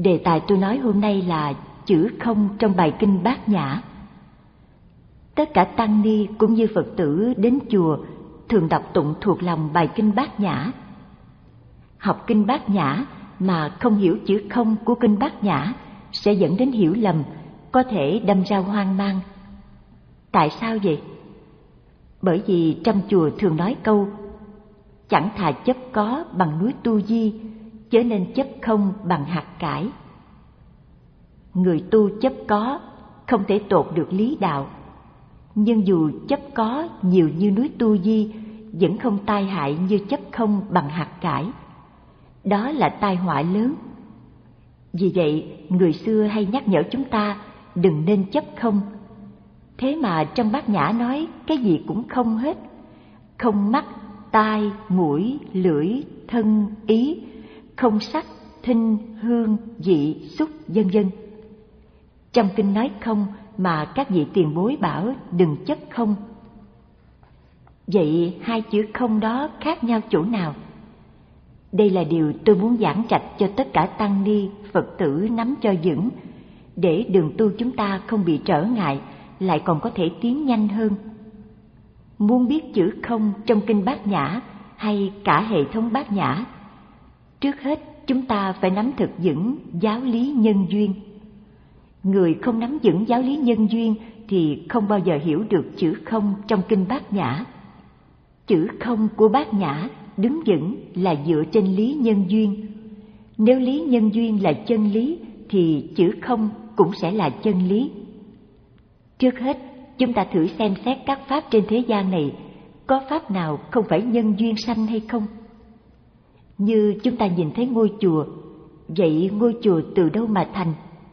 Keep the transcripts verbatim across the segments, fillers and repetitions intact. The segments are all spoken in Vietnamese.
Đề tài tôi nói hôm nay là chữ không trong bài kinh Bát Nhã. Tất cả tăng ni cũng như Phật tử đến chùa thường đọc tụng thuộc lòng bài kinh Bát Nhã. Học kinh Bát Nhã mà không hiểu chữ không của kinh Bát Nhã sẽ dẫn đến hiểu lầm, có thể đâm ra hoang mang. Tại sao vậy? Bởi vì trong chùa thường nói câu chẳng thà chấp có bằng núi Tu Di, chớ nên chấp không bằng hạt cải. Người tu chấp có không thể tột được lý đạo, nhưng dù chấp có nhiều như núi Tu Di vẫn không tai hại như chấp không bằng hạt cải. Đó là tai họa lớn. Vì vậy người xưa hay nhắc nhở chúng ta đừng nên chấp không. Thế mà trong Bát Nhã nói cái gì cũng không hết, không mắt, tai, mũi, lưỡi, thân, ý, không sắc, thinh, hương, vị, xúc, vân vân. Trong kinh nói không mà các vị tiền bối bảo đừng chấp không. Vậy hai chữ không đó khác nhau chỗ nào? Đây là điều tôi muốn giảng trạch cho tất cả tăng ni, Phật tử nắm cho vững, để đường tu chúng ta không bị trở ngại, lại còn có thể tiến nhanh hơn. Muốn biết chữ không trong kinh Bát Nhã hay cả hệ thống Bát Nhã, trước hết chúng ta phải nắm thật vững giáo lý nhân duyên. Người không nắm vững giáo lý nhân duyên thì không bao giờ hiểu được chữ không trong kinh Bát Nhã. Chữ không của Bát Nhã đứng vững là dựa trên lý nhân duyên. Nếu lý nhân duyên là chân lý thì chữ không cũng sẽ là chân lý. Trước hết, chúng ta thử xem xét các pháp trên thế gian này, có pháp nào không phải nhân duyên sanh hay không? Như chúng ta nhìn thấy ngôi chùa, vậy ngôi chùa từ đâu mà thành?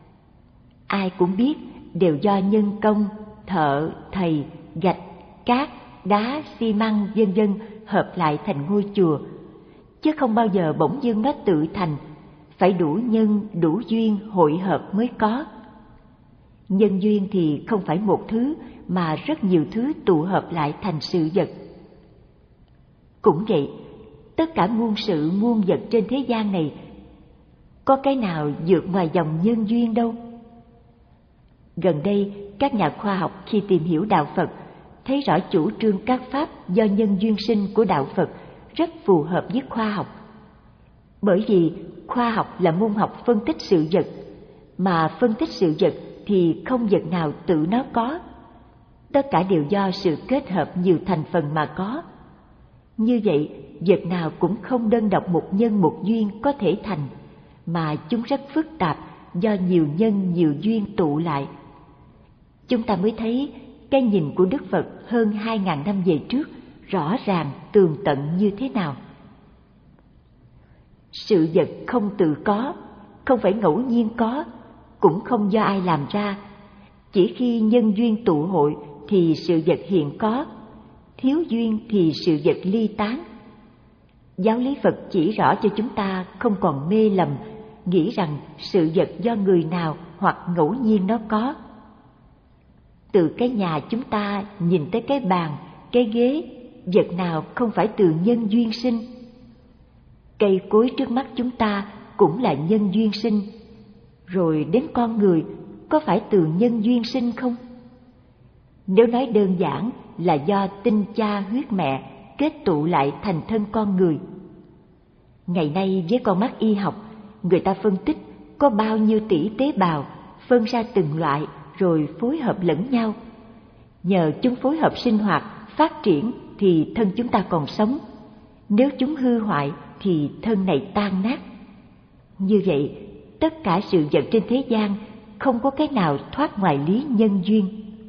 Ai cũng biết đều do nhân công, thợ, thầy, gạch, cát, đá, xi măng, vân vân hợp lại thành ngôi chùa, chứ không bao giờ bỗng dưng nó tự thành, phải đủ nhân, đủ duyên hội hợp mới có. Nhân duyên thì không phải một thứ mà rất nhiều thứ tụ hợp lại thành sự vật. Cũng vậy, tất cả muôn sự muôn vật trên thế gian này, có cái nào vượt ngoài dòng nhân duyên đâu. Gần đây, các nhà khoa học khi tìm hiểu đạo Phật thấy rõ chủ trương các pháp do nhân duyên sinh của đạo Phật rất phù hợp với khoa học. Bởi vì khoa học là môn học phân tích sự vật, mà phân tích sự vật thì không vật nào tự nó có. Tất cả đều do sự kết hợp nhiều thành phần mà có. Như vậy, vật nào cũng không đơn độc một nhân một duyên có thể thành, mà chúng rất phức tạp do nhiều nhân nhiều duyên tụ lại. Chúng ta mới thấy cái nhìn của Đức Phật hơn hai ngàn năm về trước rõ ràng tường tận như thế nào. Sự vật không tự có, không phải ngẫu nhiên có, cũng không do ai làm ra. Chỉ khi nhân duyên tụ hội thì sự vật hiện có, thiếu duyên thì sự vật ly tán. Giáo lý Phật chỉ rõ cho chúng ta không còn mê lầm, nghĩ rằng sự vật do người nào hoặc ngẫu nhiên nó có. Từ cái nhà chúng ta nhìn tới cái bàn, cái ghế, vật nào không phải từ nhân duyên sinh. Cây cối trước mắt chúng ta cũng là nhân duyên sinh. Rồi đến con người, có phải từ nhân duyên sinh không? Nếu nói đơn giản là do tinh cha huyết mẹ kết tụ lại thành thân con người. Ngày nay với con mắt y học, người ta phân tích có bao nhiêu tỷ tế bào phân ra từng loại rồi phối hợp lẫn nhau. Nhờ chúng phối hợp sinh hoạt, phát triển thì thân chúng ta còn sống. Nếu chúng hư hoại thì thân này tan nát. Như vậy, tất cả sự vật trên thế gian không có cái nào thoát ngoài lý nhân duyên.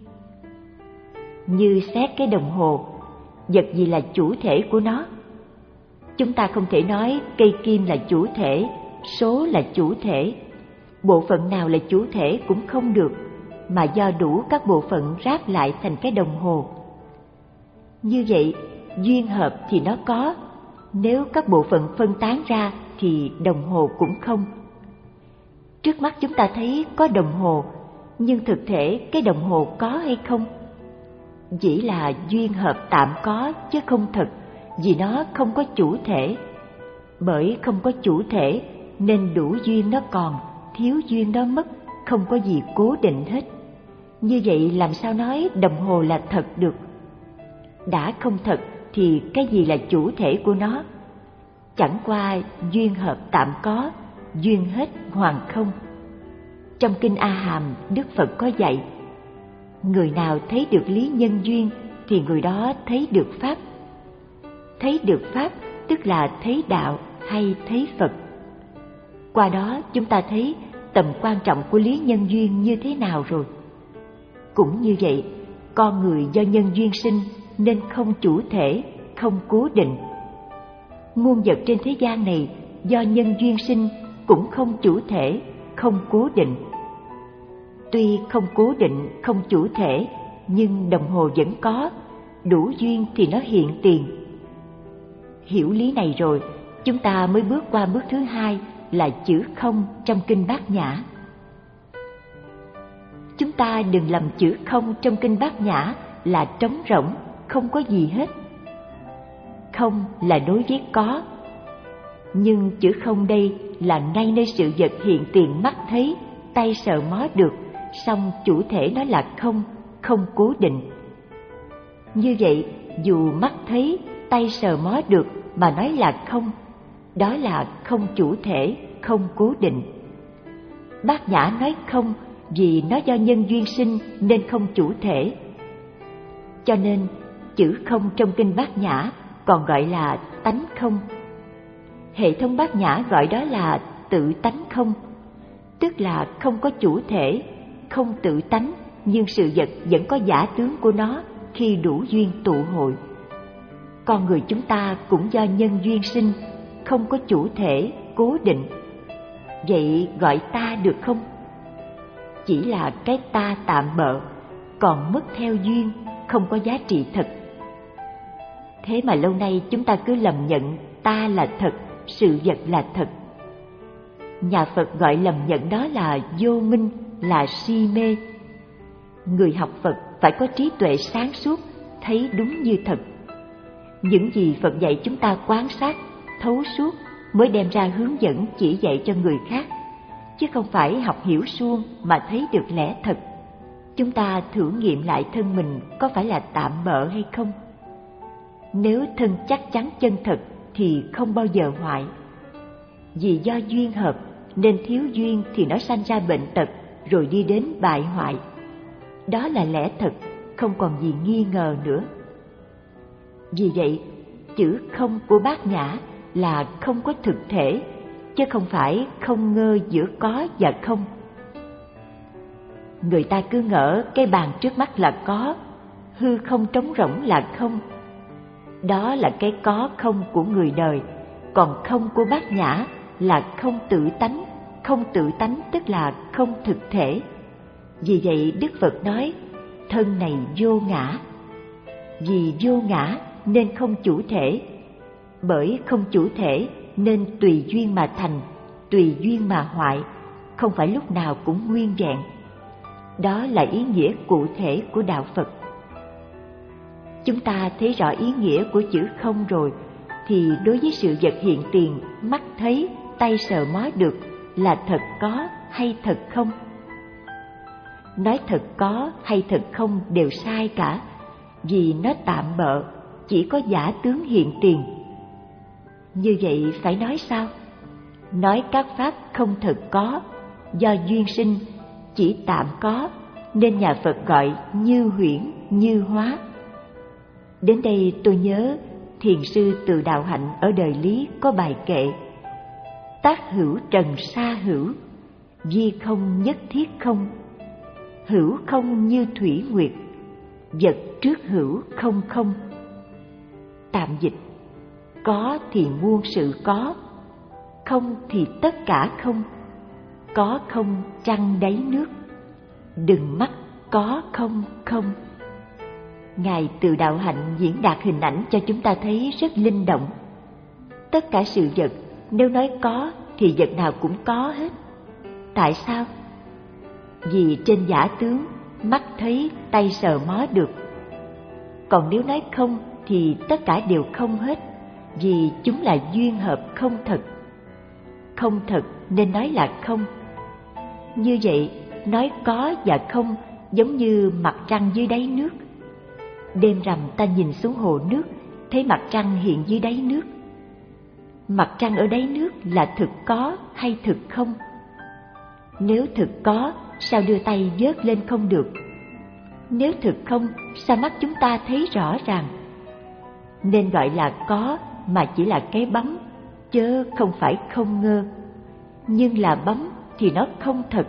Như xét cái đồng hồ, vật gì là chủ thể của nó? Chúng ta không thể nói cây kim là chủ thể, số là chủ thể. Bộ phận nào là chủ thể cũng không được, mà do đủ các bộ phận ráp lại thành cái đồng hồ. Như vậy, duyên hợp thì nó có, nếu các bộ phận phân tán ra thì đồng hồ cũng không. Trước mắt chúng ta thấy có đồng hồ, nhưng thực thể cái đồng hồ có hay không? Chỉ là duyên hợp tạm có chứ không thật, vì nó không có chủ thể. Bởi không có chủ thể nên đủ duyên nó còn, thiếu duyên đó mất, không có gì cố định hết. Như vậy làm sao nói đồng hồ là thật được? Đã không thật thì cái gì là chủ thể của nó? Chẳng qua duyên hợp tạm có, duyên hết hoàn không. Trong Kinh A Hàm, Đức Phật có dạy, người nào thấy được lý nhân duyên thì người đó thấy được Pháp. Thấy được Pháp tức là thấy đạo hay thấy Phật. Qua đó chúng ta thấy tầm quan trọng của lý nhân duyên như thế nào rồi. Cũng như vậy, con người do nhân duyên sinh nên không chủ thể, không cố định. Muôn vật trên thế gian này do nhân duyên sinh cũng không chủ thể, không cố định. Tuy không cố định, không chủ thể, nhưng đồng hồ vẫn có, đủ duyên thì nó hiện tiền. Hiểu lý này rồi, chúng ta mới bước qua bước thứ hai là chữ không trong Kinh Bát Nhã. Chúng ta đừng lầm chữ không trong Kinh Bát Nhã là trống rỗng, không có gì hết. Không là đối với có, nhưng chữ không đây là ngay nơi sự vật hiện tiền mắt thấy, tay sờ mó được, song chủ thể nó là không, không cố định. Như vậy, dù mắt thấy, tay sờ mó được mà nói là không, đó là không chủ thể, không cố định. Bát Nhã nói không vì nó do nhân duyên sinh nên không chủ thể. Cho nên, chữ không trong Kinh Bát Nhã còn gọi là tánh không. Hệ thống Bát Nhã gọi đó là tự tánh không, tức là không có chủ thể, không tự tánh, nhưng sự vật vẫn có giả tướng của nó khi đủ duyên tụ hội. Con người chúng ta cũng do nhân duyên sinh, không có chủ thể, cố định. Vậy gọi ta được không? Chỉ là cái ta tạm bợ, còn mất theo duyên, không có giá trị thật. Thế mà lâu nay chúng ta cứ lầm nhận ta là thật, sự vật là thật. Nhà Phật gọi lầm nhận đó là vô minh, là si mê. Người học Phật phải có trí tuệ sáng suốt, thấy đúng như thật. Những gì Phật dạy chúng ta quan sát, thấu suốt mới đem ra hướng dẫn chỉ dạy cho người khác, chứ không phải học hiểu suông mà thấy được lẽ thật. Chúng ta thử nghiệm lại thân mình có phải là tạm bợ hay không. Nếu thân chắc chắn chân thật thì không bao giờ hoại. Vì do duyên hợp nên thiếu duyên thì nó sanh ra bệnh tật rồi đi đến bại hoại. Đó là lẽ thật, không còn gì nghi ngờ nữa. Vì vậy, chữ không của Bát Nhã là không có thực thể, chứ không phải không ngơ giữa có và không. Người ta cứ ngỡ cái bàn trước mắt là có, hư không trống rỗng là không. Đó là cái có không của người đời, còn không của Bát Nhã là không tự tánh. Không tự tánh tức là không thực thể. Vì vậy Đức Phật nói, thân này vô ngã. Vì vô ngã nên không chủ thể, bởi không chủ thể nên tùy duyên mà thành, tùy duyên mà hoại, không phải lúc nào cũng nguyên vẹn. Đó là ý nghĩa cụ thể của Đạo Phật. Chúng ta thấy rõ ý nghĩa của chữ không rồi, thì đối với sự vật hiện tiền, mắt thấy, tay sờ mó được là thật có hay thật không? Nói thật có hay thật không đều sai cả, vì nó tạm bợ, chỉ có giả tướng hiện tiền. Như vậy phải nói sao? Nói các pháp không thật có, do duyên sinh, chỉ tạm có, nên nhà Phật gọi như huyễn, như hóa. Đến đây tôi nhớ Thiền sư Từ Đạo Hạnh ở đời Lý có bài kệ: tác hữu trần sa hữu, vi không nhất thiết không. Hữu không như thủy nguyệt, vật trước hữu không không. Tạm dịch: có thì muôn sự có, không thì tất cả không. Có không trăng đáy nước, đừng mắc có không không. Ngài Từ Đạo Hạnh diễn đạt hình ảnh cho chúng ta thấy rất linh động. Tất cả sự vật, nếu nói có thì vật nào cũng có hết. Tại sao? Vì trên giả tướng, mắt thấy, tay sờ mó được. Còn nếu nói không thì tất cả đều không hết, vì chúng là duyên hợp không thật. Không thật nên nói là không, Như vậy, nói có và không giống như mặt trăng dưới đáy nước. Đêm rằm ta nhìn xuống hồ nước, thấy mặt trăng hiện dưới đáy nước. Mặt trăng ở đáy nước là thực có hay thực không? Nếu thực có, sao đưa tay vớt lên không được? Nếu thực không, sao mắt chúng ta thấy rõ ràng? Nên gọi là có mà chỉ là cái bấm, chớ không phải không ngơ. Nhưng là bấm thì nó không thật.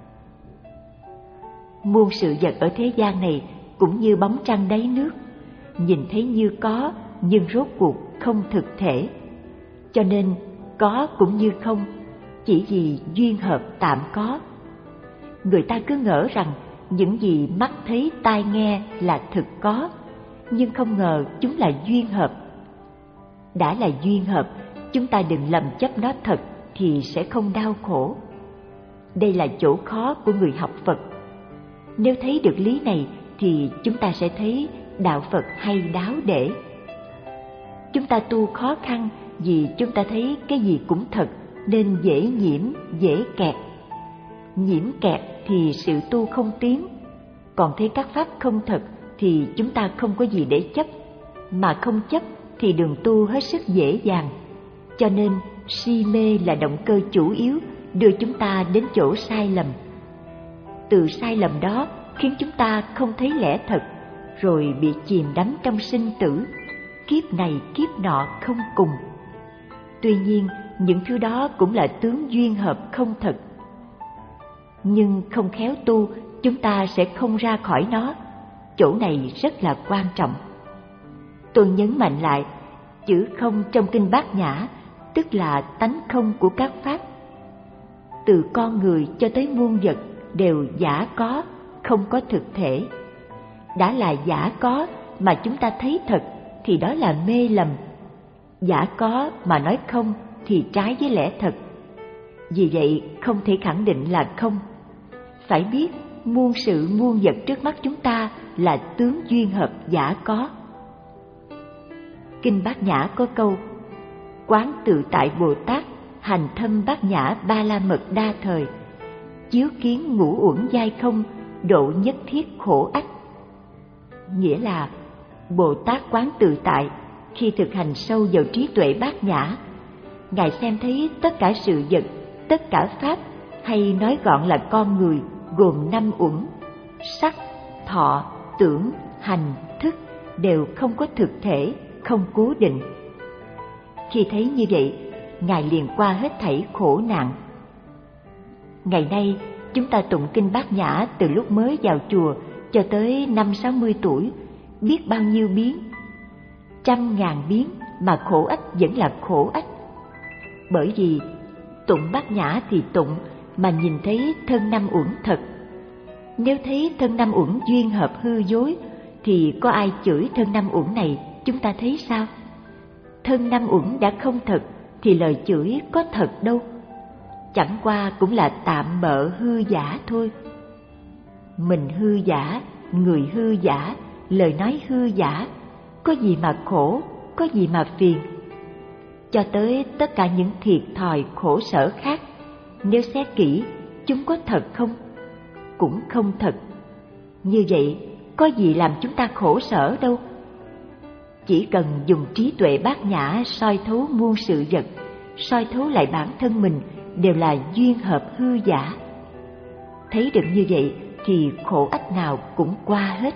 Muôn sự vật ở thế gian này cũng như bóng trăng đáy nước, nhìn thấy như có nhưng rốt cuộc không thực thể. Cho nên có cũng như không, chỉ vì duyên hợp tạm có. Người ta cứ ngỡ rằng những gì mắt thấy tai nghe là thực có, nhưng không ngờ chúng là duyên hợp. Đã là duyên hợp, chúng ta đừng lầm chấp nó thật thì sẽ không đau khổ. Đây là chỗ khó của người học Phật. Nếu thấy được lý này thì chúng ta sẽ thấy đạo Phật hay đáo để. Chúng ta tu khó khăn vì chúng ta thấy cái gì cũng thật nên dễ nhiễm, dễ kẹt. Nhiễm kẹt thì sự tu không tiến, còn thấy các pháp không thật thì chúng ta không có gì để chấp, mà không chấp thì đường tu hết sức dễ dàng. Cho nên si mê là động cơ chủ yếu đưa chúng ta đến chỗ sai lầm. Từ sai lầm đó khiến chúng ta không thấy lẽ thật, rồi bị chìm đắm trong sinh tử, kiếp này kiếp nọ không cùng. Tuy nhiên, những thứ đó cũng là tướng duyên hợp không thật. Nhưng không khéo tu, chúng ta sẽ không ra khỏi nó. Chỗ này rất là quan trọng. Tôi nhấn mạnh lại, chữ không trong kinh Bát Nhã tức là tánh không của các pháp. Từ con người cho tới muôn vật đều giả có, không có thực thể. Đã là giả có mà chúng ta thấy thật thì đó là mê lầm. Giả có mà nói không thì trái với lẽ thật. Vì vậy không thể khẳng định là không. Phải biết muôn sự muôn vật trước mắt chúng ta là tướng duyên hợp giả có. Kinh Bát Nhã có câu: Quán tự tại Bồ Tát, hành thâm Bát Nhã ba la mật đa thời, chiếu kiến ngũ uẩn giai không, độ nhất thiết khổ ách. Nghĩa là Bồ Tát quán tự tại khi thực hành sâu vào trí tuệ Bát Nhã. Ngài xem thấy tất cả sự vật, tất cả pháp, hay nói gọn là con người, gồm năm uẩn: sắc, thọ, tưởng, hành, thức, đều không có thực thể, không cố định. Khi thấy như vậy, Ngài liền qua hết thảy khổ nạn. Ngày nay, chúng ta tụng kinh Bát Nhã từ lúc mới vào chùa cho tới năm sáu mươi tuổi, biết bao nhiêu biến. Trăm ngàn biến mà khổ ách vẫn là khổ ách. Bởi vì tụng Bát Nhã thì tụng mà nhìn thấy thân năm uẩn thật. Nếu thấy thân năm uẩn duyên hợp hư dối thì có ai chửi thân năm uẩn này chúng ta thấy sao? Thân năm uẩn đã không thật thì lời chửi có thật đâu. Chẳng qua cũng là tạm bợ hư giả thôi. Mình hư giả, người hư giả, lời nói hư giả, có gì mà khổ, có gì mà phiền. Cho tới tất cả những thiệt thòi khổ sở khác, nếu xét kỹ, chúng có thật không? Cũng không thật. Như vậy, có gì làm chúng ta khổ sở đâu. Chỉ cần dùng trí tuệ Bát Nhã soi thấu muôn sự vật, soi thấu lại bản thân mình đều là duyên hợp hư giả. Thấy được như vậy thì khổ ách nào cũng qua hết.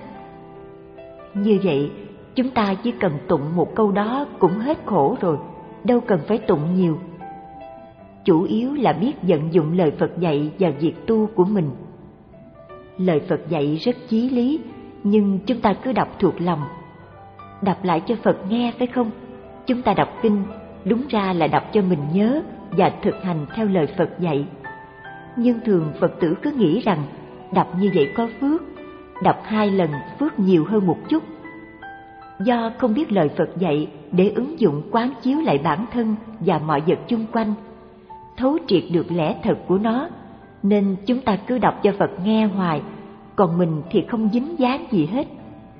Như vậy, chúng ta chỉ cần tụng một câu đó cũng hết khổ rồi, đâu cần phải tụng nhiều. Chủ yếu là biết vận dụng lời Phật dạy vào việc tu của mình. Lời Phật dạy rất chí lý, nhưng chúng ta cứ đọc thuộc lòng. Đọc lại cho Phật nghe phải không? Chúng ta đọc kinh đúng ra là đọc cho mình nhớ và thực hành theo lời Phật dạy. Nhưng thường Phật tử cứ nghĩ rằng đọc như vậy có phước, đọc hai lần phước nhiều hơn một chút. Do không biết lời Phật dạy để ứng dụng quán chiếu lại bản thân và mọi vật chung quanh, thấu triệt được lẽ thật của nó, nên chúng ta cứ đọc cho Phật nghe hoài, còn mình thì không dính dáng gì hết.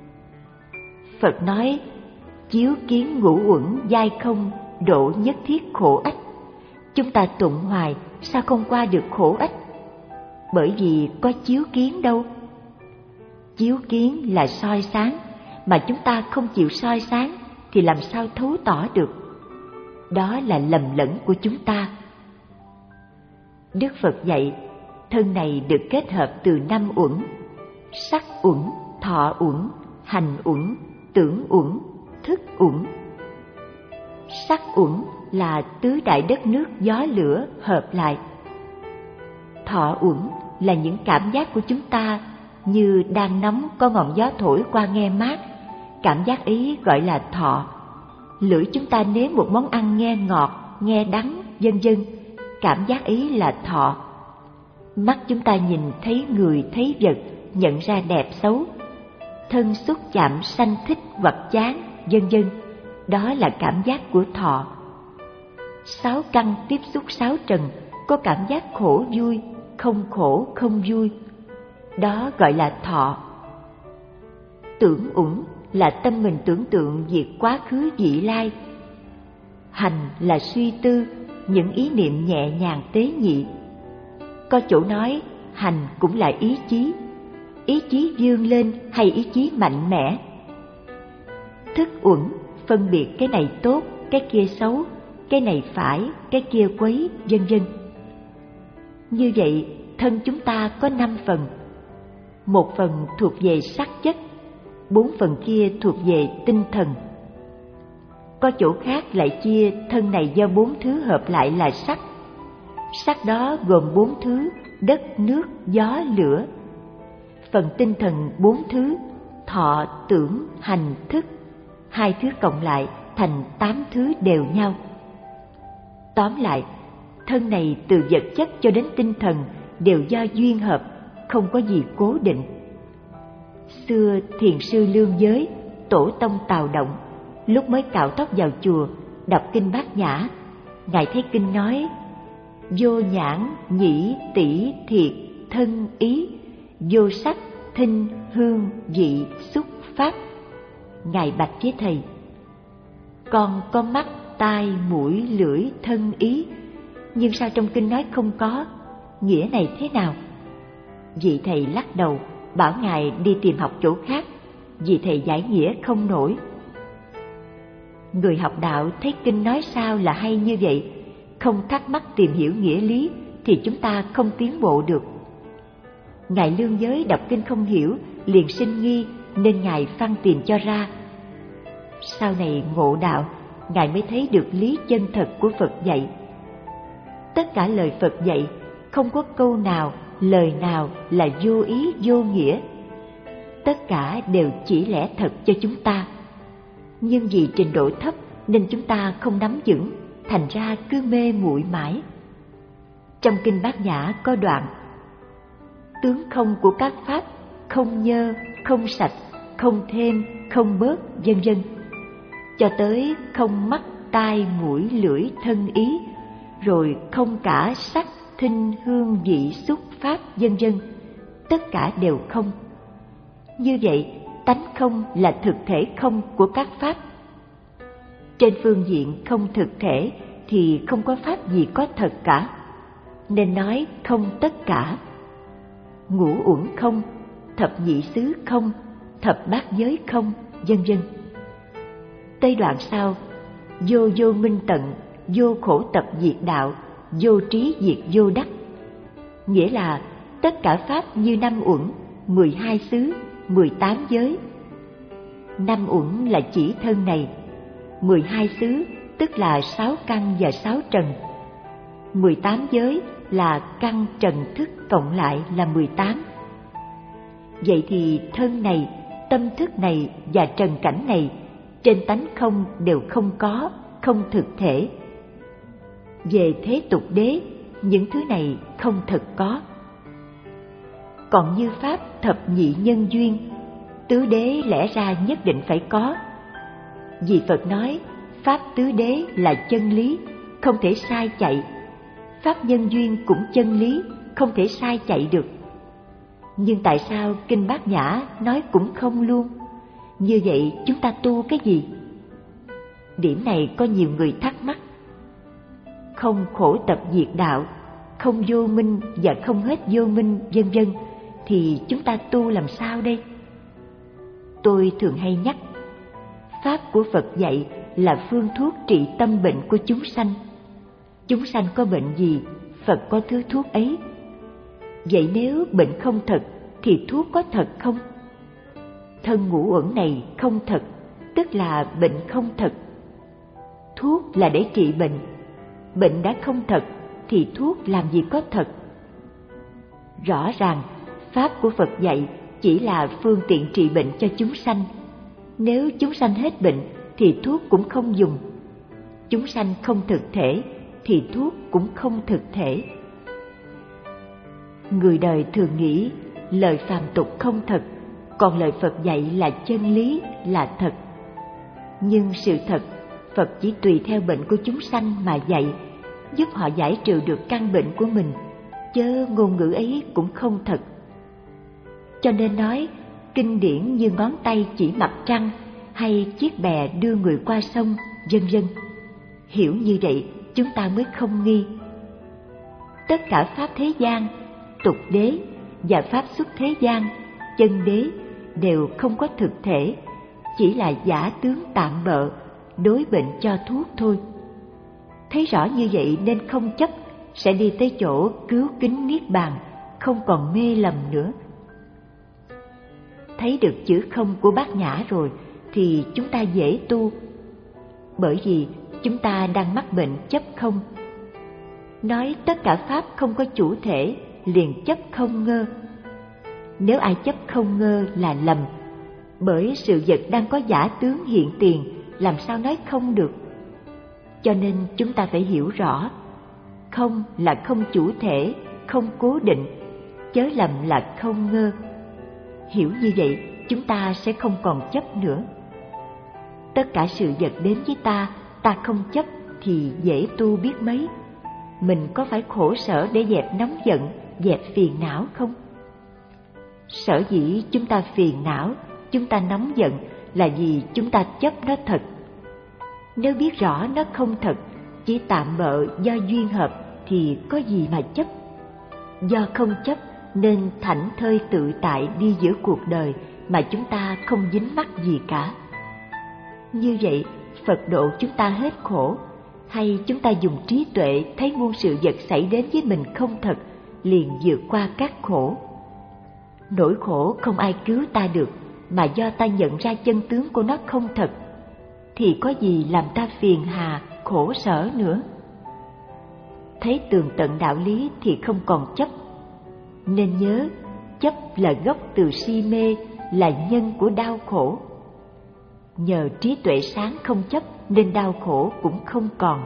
Phật nói, chiếu kiến ngũ uẩn giai không, độ nhất thiết khổ ách. Chúng ta tụng hoài, sao không qua được khổ ách? bởi vì có chiếu kiến đâu. Chiếu kiến là soi sáng, mà chúng ta không chịu soi sáng thì làm sao thấu tỏ được. Đó là lầm lẫn của chúng ta. Đức Phật dạy, thân này được kết hợp từ năm uẩn: sắc uẩn, thọ uẩn, hành uẩn, tưởng uẩn, thức uẩn. Sắc uẩn là tứ đại đất nước gió lửa hợp lại. Thọ uẩn là những cảm giác của chúng ta, như đang nóng có ngọn gió thổi qua nghe mát, cảm giác ấy gọi là thọ. Lưỡi chúng ta nếm một món ăn nghe ngọt, nghe đắng, vân vân, cảm giác ấy là thọ. Mắt chúng ta nhìn thấy người, thấy vật, nhận ra đẹp xấu. Thân xúc chạm sanh thích hoặc chán, vân vân, đó là cảm giác của thọ. Sáu căn tiếp xúc sáu trần, có cảm giác khổ vui, không khổ không vui, đó gọi là thọ. Tưởng uẩn là tâm mình tưởng tượng việc quá khứ vị lai. Hành là suy tư, những ý niệm nhẹ nhàng tế nhị. Có chỗ nói hành cũng là ý chí, ý chí vươn lên hay ý chí mạnh mẽ. Thức uẩn phân biệt cái này tốt, cái kia xấu, cái này phải, cái kia quấy, vân vân. Như vậy, thân chúng ta có năm phần. Một phần thuộc về sắc chất, bốn phần kia thuộc về tinh thần. Có chỗ khác lại chia thân này do bốn thứ hợp lại là sắc. Sắc đó gồm bốn thứ: đất, nước, gió, lửa. Phần tinh thần bốn thứ: thọ, tưởng, hành, thức. Hai thứ cộng lại thành tám thứ đều nhau. Tóm lại, thân này từ vật chất cho đến tinh thần đều do duyên hợp, không có gì cố định. Xưa thiền sư Lương Giới, tổ tông Tào Động, lúc mới cạo tóc vào chùa, đọc kinh Bát Nhã, ngài thấy kinh nói: vô nhãn, nhĩ, tỷ, thiệt, thân, ý, vô sắc, thinh, hương, vị, xúc, pháp. Ngài bạch với thầy: con có mắt, tai, mũi, lưỡi, thân, ý, nhưng sao trong kinh nói không có, nghĩa này thế nào? Vị thầy lắc đầu, bảo ngài đi tìm học chỗ khác, vì thầy giải nghĩa không nổi. Người học đạo thấy kinh nói sao là hay như vậy, không thắc mắc tìm hiểu nghĩa lý thì chúng ta không tiến bộ được. Ngài Lương Giới đọc kinh không hiểu, liền sinh nghi, nên ngài phăng tìm cho ra. Sau này ngộ đạo, ngài mới thấy được lý chân thật của Phật dạy. Tất cả lời Phật dạy, không có câu nào, lời nào là vô ý vô nghĩa. Tất cả đều chỉ lẽ thật cho chúng ta. Nhưng vì trình độ thấp nên chúng ta không nắm vững, thành ra cứ mê muội mãi. Trong kinh Bát Nhã có đoạn: tướng không của các pháp, không nhơ, không sạch, không thêm, không bớt, vân vân, cho tới không mắt, tai, mũi, lưỡi, thân, ý, rồi không cả sắc, thinh, hương, vị, xúc, pháp, vân vân, tất cả đều không. Như vậy, tánh không là thực thể không của các pháp. Trên phương diện không thực thể thì không có pháp gì có thật cả, nên nói không tất cả. Ngũ uẩn không, thập nhị xứ không, thập bát giới không, vân vân. Tới đoạn sau: vô vô minh tận, vô khổ tập diệt đạo, vô trí diệt vô đắc. Nghĩa là tất cả pháp như năm uẩn, mười hai xứ, mười tám giới. Năm uẩn là chỉ thân này, mười hai xứ tức là sáu căn và sáu trần, mười tám giới là căn trần thức cộng lại là mười tám. Vậy thì thân này, tâm thức này và trần cảnh này trên tánh không đều không có, không thực thể. Về thế tục đế, những thứ này không thật có. Còn như pháp thập nhị nhân duyên, tứ đế lẽ ra nhất định phải có. Vì Phật nói pháp tứ đế là chân lý, không thể sai chạy. Pháp nhân duyên cũng chân lý, không thể sai chạy được. Nhưng tại sao kinh Bát Nhã nói cũng không luôn? Như vậy chúng ta tu cái gì? Điểm này có nhiều người thắc mắc. Không khổ tập diệt đạo, không vô minh và không hết vô minh, vân vân, thì chúng ta tu làm sao đây? Tôi thường hay nhắc, pháp của Phật dạy là phương thuốc trị tâm bệnh của chúng sanh. Chúng sanh có bệnh gì, Phật có thứ thuốc ấy. Vậy nếu bệnh không thật thì thuốc có thật không? Thân ngũ uẩn này không thật, tức là bệnh không thật. Thuốc là để trị bệnh, bệnh đã không thật thì thuốc làm gì có thật. Rõ ràng pháp của Phật dạy chỉ là phương tiện trị bệnh cho chúng sanh. Nếu chúng sanh hết bệnh thì thuốc cũng không dùng. Chúng sanh không thực thể thì thuốc cũng không thực thể. Người đời thường nghĩ lời phàm tục không thật, còn lời Phật dạy là chân lý, là thật. Nhưng sự thật, Phật chỉ tùy theo bệnh của chúng sanh mà dạy, giúp họ giải trừ được căn bệnh của mình, chớ ngôn ngữ ấy cũng không thật. Cho nên nói, kinh điển như ngón tay chỉ mặt trăng, hay chiếc bè đưa người qua sông, vân vân. Hiểu như vậy, chúng ta mới không nghi. Tất cả pháp thế gian, tục đế và pháp xuất thế gian, chân đế đều không có thực thể, chỉ là giả tướng tạm bợ, đối bệnh cho thuốc thôi. Thấy rõ như vậy nên không chấp, sẽ đi tới chỗ cứu kính niết bàn, không còn mê lầm nữa. Thấy được chữ không của Bát Nhã rồi thì chúng ta dễ tu, bởi vì chúng ta đang mắc bệnh chấp không. Nói tất cả pháp không có chủ thể, liền chấp không ngơ. Nếu ai chấp không ngơ là lầm, bởi sự vật đang có giả tướng hiện tiền, làm sao nói không được. Cho nên chúng ta phải hiểu rõ, không là không chủ thể, không cố định, chớ lầm là không ngơ. Hiểu như vậy, chúng ta sẽ không còn chấp nữa. Tất cả sự vật đến với ta, ta không chấp thì dễ tu biết mấy. Mình có phải khổ sở để dẹp nóng giận, dẹp phiền não không? Sở dĩ chúng ta phiền não, chúng ta nóng giận là vì chúng ta chấp nó thật. Nếu biết rõ nó không thật, chỉ tạm bợ do duyên hợp thì có gì mà chấp. Do không chấp nên thảnh thơi tự tại đi giữa cuộc đời mà chúng ta không dính mắc gì cả. Như vậy, Phật độ chúng ta hết khổ, hay chúng ta dùng trí tuệ thấy muôn sự vật xảy đến với mình không thật, liền vượt qua các khổ. Nỗi khổ không ai cứu ta được, mà do ta nhận ra chân tướng của nó không thật, thì có gì làm ta phiền hà, khổ sở nữa. Thấy tường tận đạo lý thì không còn chấp. Nên nhớ, chấp là gốc từ si mê, là nhân của đau khổ. Nhờ trí tuệ sáng không chấp nên đau khổ cũng không còn.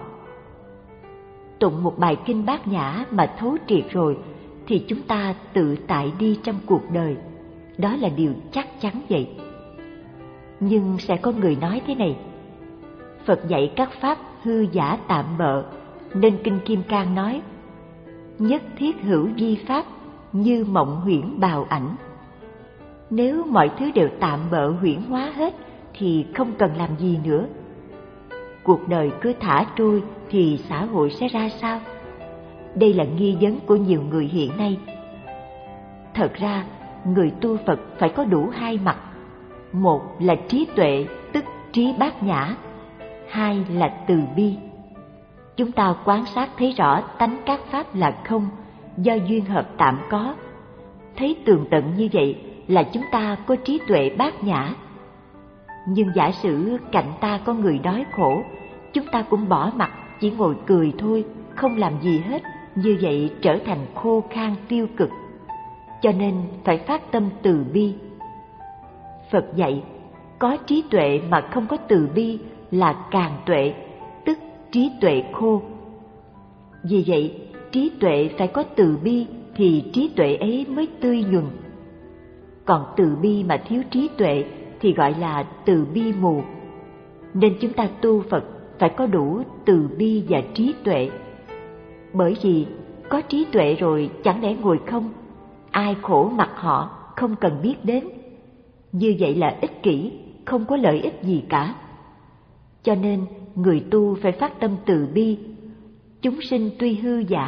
Tụng một bài kinh Bát Nhã mà thấu triệt rồi thì chúng ta tự tại đi trong cuộc đời. Đó là điều chắc chắn vậy. Nhưng sẽ có người nói thế này: Phật dạy các pháp hư giả tạm bợ, nên Kinh Kim Cang nói: nhất thiết hữu vi pháp, như mộng huyễn bào ảnh. Nếu mọi thứ đều tạm bợ huyễn hóa hết thì không cần làm gì nữa. Cuộc đời cứ thả trôi thì xã hội sẽ ra sao? Đây là nghi vấn của nhiều người hiện nay. Thật ra, người tu Phật phải có đủ hai mặt. Một là trí tuệ, tức trí bát nhã. Hai là từ bi. Chúng ta quan sát thấy rõ tánh các pháp là không, do duyên hợp tạm có. Thấy tường tận như vậy là chúng ta có trí tuệ bát nhã. Nhưng giả sử cạnh ta có người đói khổ, chúng ta cũng bỏ mặt, chỉ ngồi cười thôi, không làm gì hết. Như vậy trở thành khô khan tiêu cực. Cho nên phải phát tâm từ bi. Phật dạy, có trí tuệ mà không có từ bi là càn tuệ, tức trí tuệ khô. Vì vậy, trí tuệ phải có từ bi thì trí tuệ ấy mới tươi nhuần. Còn từ bi mà thiếu trí tuệ thì gọi là từ bi mù. Nên chúng ta tu Phật phải có đủ từ bi và trí tuệ. Bởi vì có trí tuệ rồi chẳng lẽ ngồi không? Ai khổ mặt họ không cần biết đến. Như vậy là ích kỷ, không có lợi ích gì cả. Cho nên người tu phải phát tâm từ bi. Chúng sinh tuy hư giả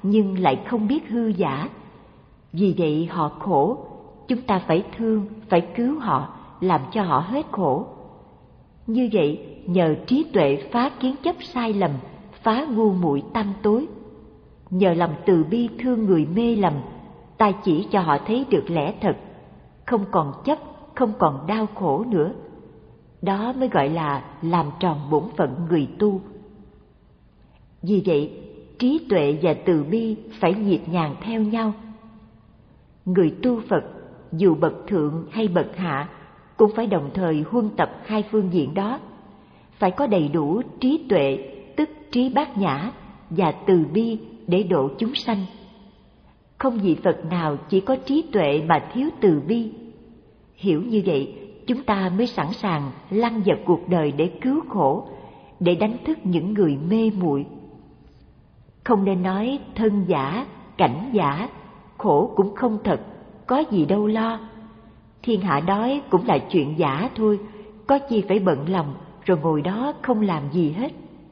nhưng lại không biết hư giả. Vì vậy họ khổ, chúng ta phải thương, phải cứu họ, làm cho họ hết khổ. Như vậy, nhờ trí tuệ phá kiến chấp sai lầm, phá ngu muội tăm tối. Nhờ lòng từ bi thương người mê lầm, ta chỉ cho họ thấy được lẽ thật, không còn chấp, không còn đau khổ nữa. Đó mới gọi là làm tròn bổn phận người tu. Vì vậy, trí tuệ và từ bi phải nhịp nhàng theo nhau. Người tu Phật, dù bậc thượng hay bậc hạ, cũng phải đồng thời huân tập hai phương diện đó. Phải có đầy đủ trí tuệ, tức trí bát nhã, và từ bi để độ chúng sanh. Không vị Phật nào chỉ có trí tuệ mà thiếu từ bi. Hiểu như vậy, chúng ta mới sẵn sàng lăn vào cuộc đời để cứu khổ, để đánh thức những người mê muội. Không nên nói thân giả, cảnh giả, khổ cũng không thật, có gì đâu lo. Thiên hạ đói cũng là chuyện giả thôi, có chi phải bận lòng rồi ngồi đó không làm gì hết.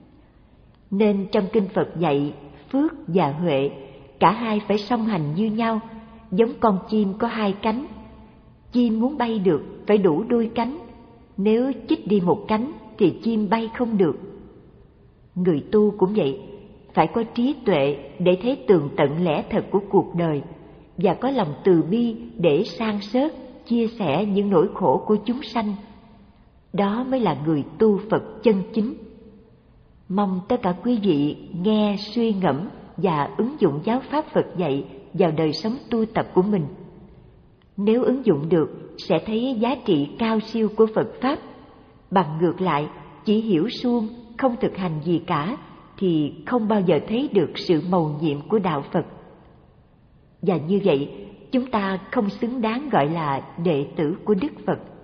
Nên trong kinh Phật dạy, phước và huệ, cả hai phải song hành như nhau, giống con chim có hai cánh. Chim muốn bay được phải đủ đôi cánh, nếu chích đi một cánh thì chim bay không được. Người tu cũng vậy, phải có trí tuệ để thấy tường tận lẽ thật của cuộc đời, và có lòng từ bi để san sớt, chia sẻ những nỗi khổ của chúng sanh. Đó mới là người tu Phật chân chính. Mong tất cả quý vị nghe, suy ngẫm và ứng dụng giáo pháp Phật dạy vào đời sống tu tập của mình. Nếu ứng dụng được, sẽ thấy giá trị cao siêu của Phật Pháp. Bằng ngược lại, chỉ hiểu suông, không thực hành gì cả, thì không bao giờ thấy được sự mầu nhiệm của Đạo Phật. Và như vậy, chúng ta không xứng đáng gọi là đệ tử của Đức Phật.